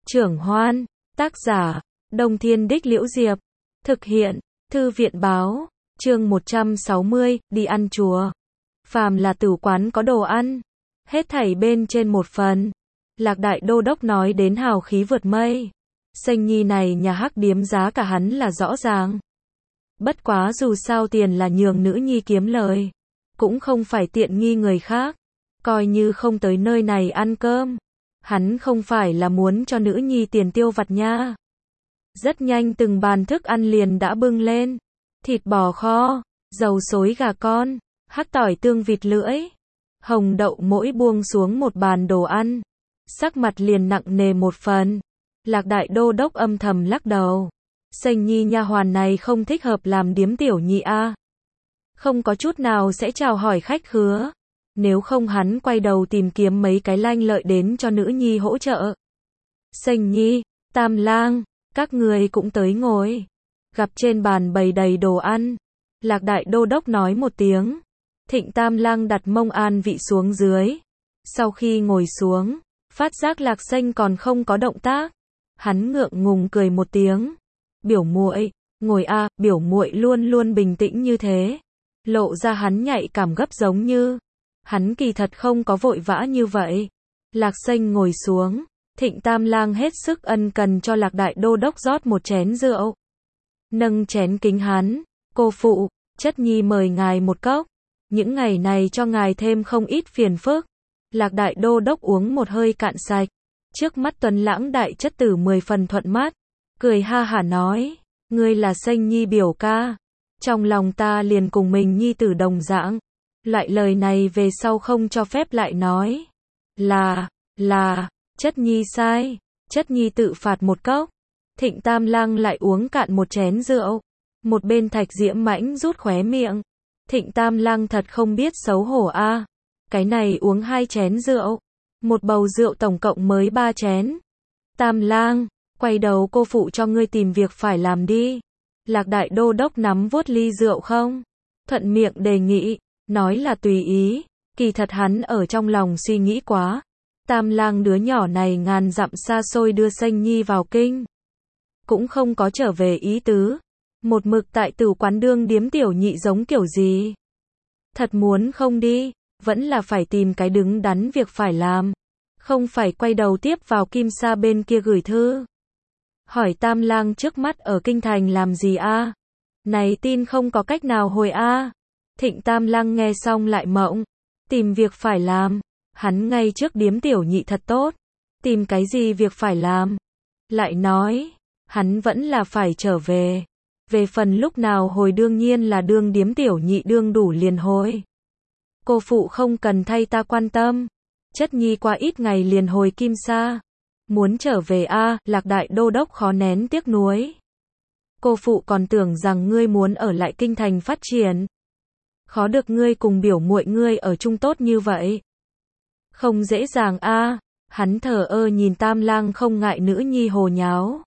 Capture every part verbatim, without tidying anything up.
Trưởng Hoan, tác giả, Đông Thiên Đích Liễu Diệp, thực hiện, Thư viện Báo, chương một trăm sáu mươi, đi ăn chùa. Phàm là tử quán có đồ ăn, hết thảy bên trên một phần. Lạc Đại Đô Đốc nói đến hào khí vượt mây. Xanh nhi này nhà hắc điếm giá cả hắn là rõ ràng. Bất quá dù sao tiền là nhường nữ nhi kiếm lời, cũng không phải tiện nghi người khác. Coi như không tới nơi này ăn cơm, hắn không phải là muốn cho nữ nhi tiền tiêu vặt nha. Rất nhanh từng bàn thức ăn liền đã bưng lên. Thịt bò kho, dầu xối gà con, hắc tỏi tương vịt lưỡi, hồng đậu mỗi buông xuống một bàn đồ ăn. Sắc mặt liền nặng nề một phần. Lạc Đại Đô Đốc âm thầm lắc đầu. Xanh nhi nha hoàn này không thích hợp làm điếm tiểu nhị a. Không có chút nào sẽ chào hỏi khách khứa. Nếu không hắn quay đầu tìm kiếm mấy cái lanh lợi đến cho nữ nhi hỗ trợ. Xanh nhi, Tam Lang, các người cũng tới ngồi. Gặp trên bàn bày đầy đồ ăn. Lạc Đại Đô Đốc nói một tiếng. Thịnh Tam Lang đặt mông an vị xuống dưới. Sau khi ngồi xuống, phát giác Lạc Xanh còn không có động tác. Hắn ngượng ngùng cười một tiếng. Biểu muội, ngồi a, biểu muội luôn luôn bình tĩnh như thế. Lộ ra hắn nhạy cảm gấp giống như. Hắn kỳ thật không có vội vã như vậy. Lạc Xanh ngồi xuống. Thịnh Tam Lang hết sức ân cần cho Lạc Đại Đô Đốc rót một chén rượu. Nâng chén kính hắn. Cô phụ, chất nhi mời ngài một cốc. Những ngày này cho ngài thêm không ít phiền phức. Lạc Đại Đô Đốc uống một hơi cạn sạch. Trước mắt Tuấn Lãng đại chất tử mười phần thuận mắt. Cười ha hả nói. Ngươi là Xanh nhi biểu ca. Trong lòng ta liền cùng mình nhi tử đồng dạng. Loại lời này về sau không cho phép lại nói. Là, là, chất nhi sai. Chất nhi tự phạt một cốc. Thịnh Tam Lang lại uống cạn một chén rượu. Một bên Thạch Diễm Mãnh rút khóe miệng. Thịnh Tam Lang thật không biết xấu hổ a. Cái này uống hai chén rượu. Một bầu rượu tổng cộng mới ba chén. Tam Lang, quay đầu cô phụ cho ngươi tìm việc phải làm đi. Lạc Đại Đô Đốc nắm vuốt ly rượu không? Thuận miệng đề nghị, nói là tùy ý. Kỳ thật hắn ở trong lòng suy nghĩ quá. Tam Lang đứa nhỏ này ngàn dặm xa xôi đưa Xanh nhi vào kinh. Cũng không có trở về ý tứ. Một mực tại tử quán đương điếm tiểu nhị giống kiểu gì. Thật muốn không đi, vẫn là phải tìm cái đứng đắn việc phải làm. Không phải quay đầu tiếp vào Kim Sa bên kia gửi thư. Hỏi Tam Lang trước mắt ở kinh thành làm gì a? Này tin không có cách nào hồi a. Thịnh Tam Lang nghe xong lại mộng. Tìm việc phải làm. Hắn ngay trước điếm tiểu nhị thật tốt. Tìm cái gì việc phải làm? Lại nói, hắn vẫn là phải trở về. Về phần lúc nào hồi đương nhiên là đương điếm tiểu nhị đương đủ liền hồi. Cô phụ không cần thay ta quan tâm. Chất nhi qua ít ngày liền hồi Kim Sa. Muốn trở về a, Lạc Đại Đô Đốc khó nén tiếc nuối. Cô phụ còn tưởng rằng ngươi muốn ở lại kinh thành phát triển. Khó được ngươi cùng biểu muội ngươi ở chung tốt như vậy. Không dễ dàng a. Hắn thờ ơ nhìn Tam Lang không ngại nữ nhi hồ nháo.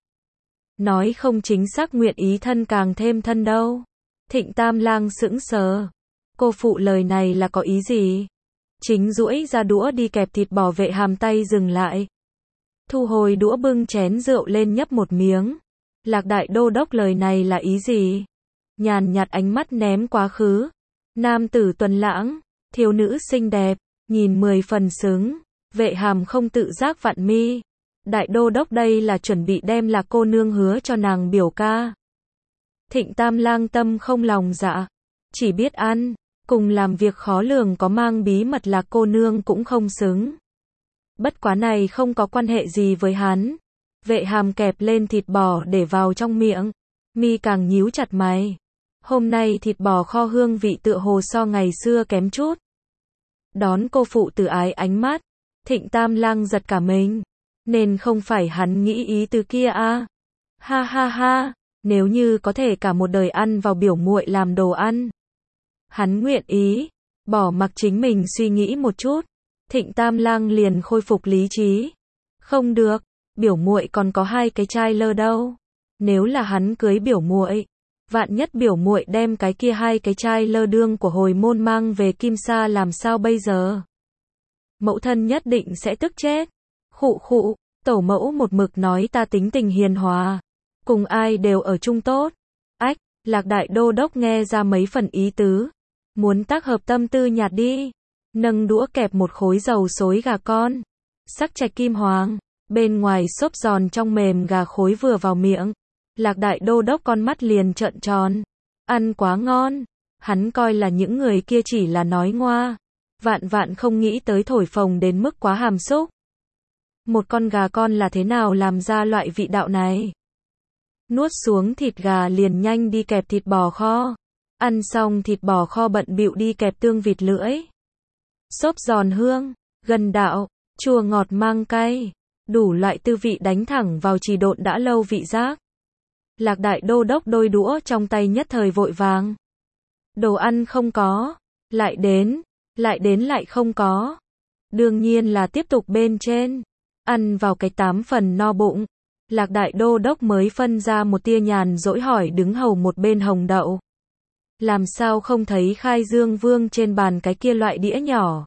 Nói không chính xác nguyện ý thân càng thêm thân đâu. Thịnh Tam Lang sững sờ. Cô phụ lời này là có ý gì? Chính duỗi ra đũa đi kẹp thịt bò Vệ Hàm tay dừng lại. Thu hồi đũa bưng chén rượu lên nhấp một miếng. Lạc Đại Đô Đốc lời này là ý gì? Nhàn nhạt ánh mắt ném quá khứ. Nam tử Tuấn Lãng, thiếu nữ xinh đẹp, nhìn mười phần xứng. Vệ Hàm không tự giác vặn mi. Đại Đô Đốc đây là chuẩn bị đem Lạc cô nương hứa cho nàng biểu ca. Thịnh Tam Lang tâm không lòng dạ. Chỉ biết ăn, cùng làm việc khó lường có mang bí mật Lạc cô nương cũng không xứng. Bất quá này không có quan hệ gì với hắn. Vệ Hàm kẹp lên thịt bò để vào trong miệng. Mi càng nhíu chặt mày. Hôm nay thịt bò kho hương vị tựa hồ so ngày xưa kém chút. Đón cô phụ từ ái ánh mắt. Thịnh Tam Lang giật cả mình. Nên không phải hắn nghĩ ý từ kia a. Ha ha ha, nếu như có thể cả một đời ăn vào biểu muội làm đồ ăn. Hắn nguyện ý, bỏ mặc chính mình suy nghĩ một chút. Thịnh Tam Lang liền khôi phục lý trí. Không được, biểu muội còn có hai cái trai lơ đâu. Nếu là hắn cưới biểu muội, vạn nhất biểu muội đem cái kia hai cái trai lơ đương của hồi môn mang về Kim Sa làm sao bây giờ? Mẫu thân nhất định sẽ tức chết. Khụ khụ, Tổ mẫu một mực nói ta tính tình hiền hòa, cùng ai đều ở chung tốt. Ách, Lạc Đại Đô Đốc nghe ra mấy phần ý tứ, muốn tác hợp tâm tư nhạt đi, nâng đũa kẹp một khối dầu xối gà con, sắc trạch kim hoàng, bên ngoài xốp giòn trong mềm gà khối vừa vào miệng, Lạc Đại Đô Đốc con mắt liền trợn tròn, ăn quá ngon, hắn coi là những người kia chỉ là nói ngoa, vạn vạn không nghĩ tới thổi phồng đến mức quá hàm xúc. Một con gà con là thế nào làm ra loại vị đạo này? Nuốt xuống thịt gà liền nhanh đi kẹp thịt bò kho. Ăn xong thịt bò kho bận bịu đi kẹp tương vịt lưỡi. Xốp giòn hương, gần đạo, chua ngọt mang cay. Đủ loại tư vị đánh thẳng vào trì độn đã lâu vị giác. Lạc Đại Đô Đốc đôi đũa trong tay nhất thời vội vàng. Đồ ăn không có, lại đến, lại đến lại không có. Đương nhiên là tiếp tục bên trên. Ăn vào cái tám phần no bụng. Lạc Đại Đô Đốc mới phân ra một tia nhàn dỗi hỏi đứng hầu một bên Hồng Đậu. Làm sao không thấy Khai Dương Vương trên bàn cái kia loại đĩa nhỏ?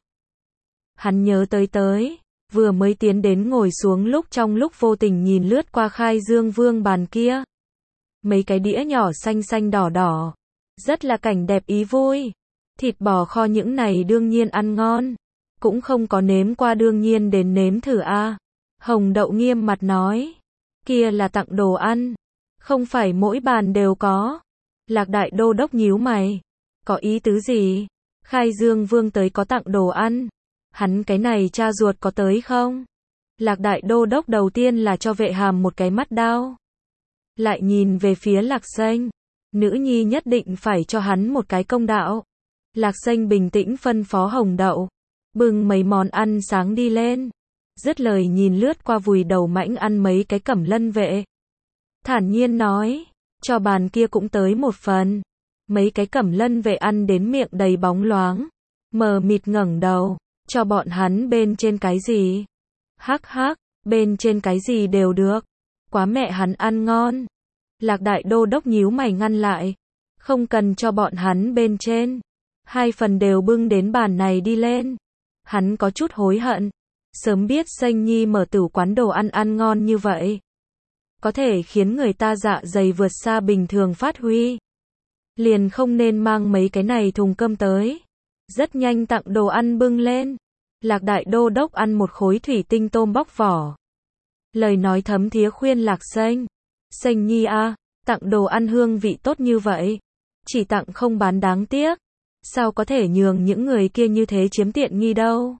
Hắn nhớ tới tới, vừa mới tiến đến ngồi xuống lúc trong lúc vô tình nhìn lướt qua Khai Dương Vương bàn kia. Mấy cái đĩa nhỏ xanh xanh đỏ đỏ, rất là cảnh đẹp ý vui. Thịt bò kho những này đương nhiên ăn ngon, cũng không có nếm qua đương nhiên đến nếm thử a. Hồng Đậu nghiêm mặt nói, kia là tặng đồ ăn, không phải mỗi bàn đều có. Lạc Đại Đô Đốc nhíu mày, có ý tứ gì? Khai Dương Vương tới có tặng đồ ăn, hắn cái này cha ruột có tới không? Lạc Đại Đô Đốc đầu tiên là cho Vệ Hàm một cái mắt đao, lại nhìn về phía Lạc Sanh, nữ nhi nhất định phải cho hắn một cái công đạo. Lạc Sanh bình tĩnh phân phó Hồng Đậu, bưng mấy món ăn sáng đi lên. Dứt lời nhìn lướt qua vùi đầu mãnh ăn mấy cái cẩm lân vệ. Thản nhiên nói, cho bàn kia cũng tới một phần. Mấy cái cẩm lân vệ ăn đến miệng đầy bóng loáng. Mờ mịt ngẩng đầu, cho bọn hắn bên trên cái gì? Hắc hắc, bên trên cái gì đều được. Quá mẹ hắn ăn ngon. Lạc Đại Đô Đốc nhíu mày ngăn lại. Không cần cho bọn hắn bên trên. Hai phần đều bưng đến bàn này đi lên. Hắn có chút hối hận. Sớm biết Sanh Nhi mở tửu quán đồ ăn ăn ngon như vậy, có thể khiến người ta dạ dày vượt xa bình thường phát huy. Liền không nên mang mấy cái này thùng cơm tới. Rất nhanh tặng đồ ăn bưng lên. Lạc Đại Đô Đốc ăn một khối thủy tinh tôm bóc vỏ. Lời nói thấm thía khuyên Lạc Sanh. Sanh Nhi a, à, tặng đồ ăn hương vị tốt như vậy, chỉ tặng không bán đáng tiếc. Sao có thể nhường những người kia như thế chiếm tiện nghi đâu?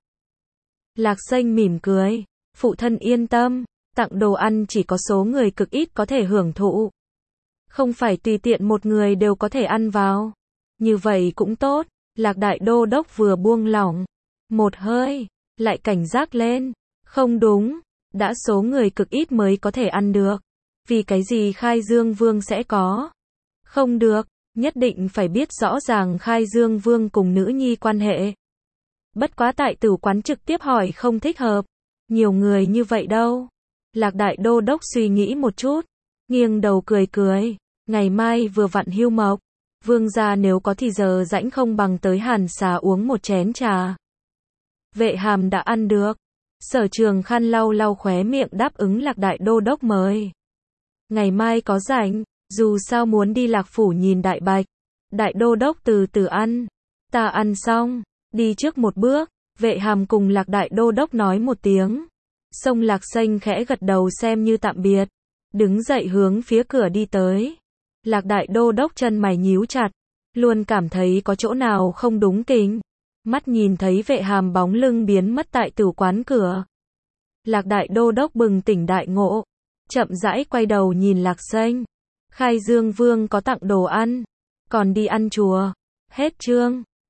Lạc Sanh mỉm cười, phụ thân yên tâm, tặng đồ ăn chỉ có số người cực ít có thể hưởng thụ. Không phải tùy tiện một người đều có thể ăn vào. Như vậy cũng tốt. Lạc Đại Đô Đốc vừa buông lỏng một hơi, lại cảnh giác lên. Không đúng, đã số người cực ít mới có thể ăn được. Vì cái gì Khai Dương Vương sẽ có? Không được, nhất định phải biết rõ ràng Khai Dương Vương cùng nữ nhi quan hệ. Bất quá tại tử quán trực tiếp hỏi không thích hợp. Nhiều người như vậy đâu. Lạc Đại Đô Đốc suy nghĩ một chút, nghiêng đầu cười cười. Ngày mai vừa vặn hưu mộc, Vương gia nếu có thì giờ rãnh không bằng tới Hàn Xà uống một chén trà. Vệ Hàm đã ăn được. Sở Trường Khăn lau lau khóe miệng đáp ứng Lạc Đại Đô Đốc mời. Ngày mai có rảnh, dù sao muốn đi Lạc Phủ nhìn Đại Bạch. Đại Đô Đốc từ từ ăn. Ta ăn xong, đi trước một bước. Vệ Hàm cùng Lạc Đại Đô Đốc nói một tiếng. Sông Lạc Sanh khẽ gật đầu xem như tạm biệt. Đứng dậy hướng phía cửa đi tới. Lạc Đại Đô Đốc chân mày nhíu chặt. Luôn cảm thấy có chỗ nào không đúng kình. Mắt nhìn thấy Vệ Hàm bóng lưng biến mất tại tử quán cửa. Lạc Đại Đô Đốc bừng tỉnh đại ngộ. Chậm rãi quay đầu nhìn Lạc Sanh. Khai Dương Vương có tặng đồ ăn. Còn đi ăn chùa. Hết chương.